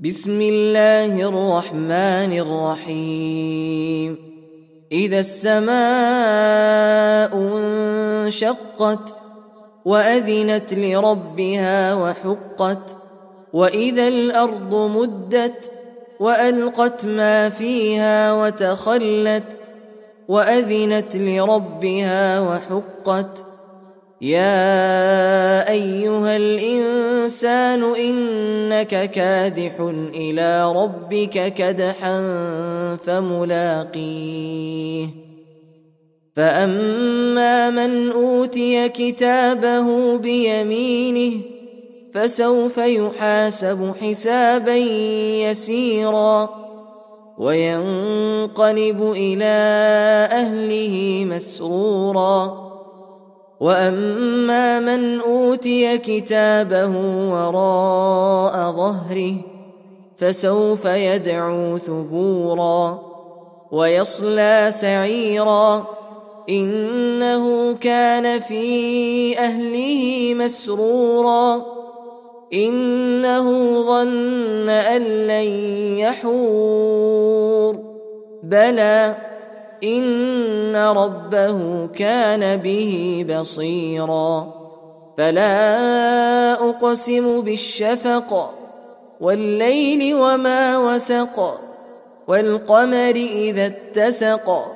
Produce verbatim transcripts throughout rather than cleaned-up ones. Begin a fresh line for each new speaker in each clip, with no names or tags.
بسم الله الرحمن الرحيم إذا السماء انشقت وأذنت لربها وحقت وإذا الأرض مدت وألقت ما فيها وتخلت وأذنت لربها وحقت يا أيها الإنسان إنك كادح إلى ربك كدحا فملاقيه فأما من أوتي كتابه بيمينه فسوف يحاسب حسابا يسيرا وينقلب إلى أهله مسرورا وأما من أوتي كتابه وراء ظهره فسوف يدعو ثبورا ويصلى سعيرا إنه كان في أهله مسرورا إنه ظن أن لن يحور بلى إن ربه كان به بصيرا فلا أقسم بالشفق والليل وما وسق والقمر إذا اتسق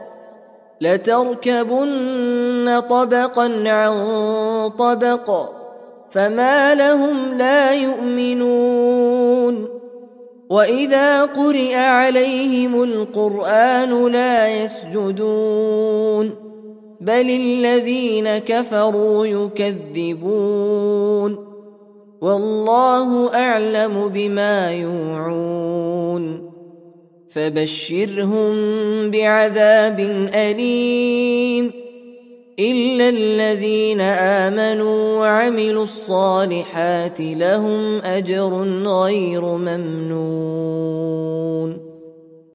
لتركبن طبقا عن طبق فما لهم لا يؤمنون وإذا قرئ عليهم القرآن لا يسجدون بل الذين كفروا يكذبون والله أعلم بما يوعون فبشرهم بعذاب أليم إلا الذين آمنوا وعملوا الصالحات لهم أجر غير ممنون.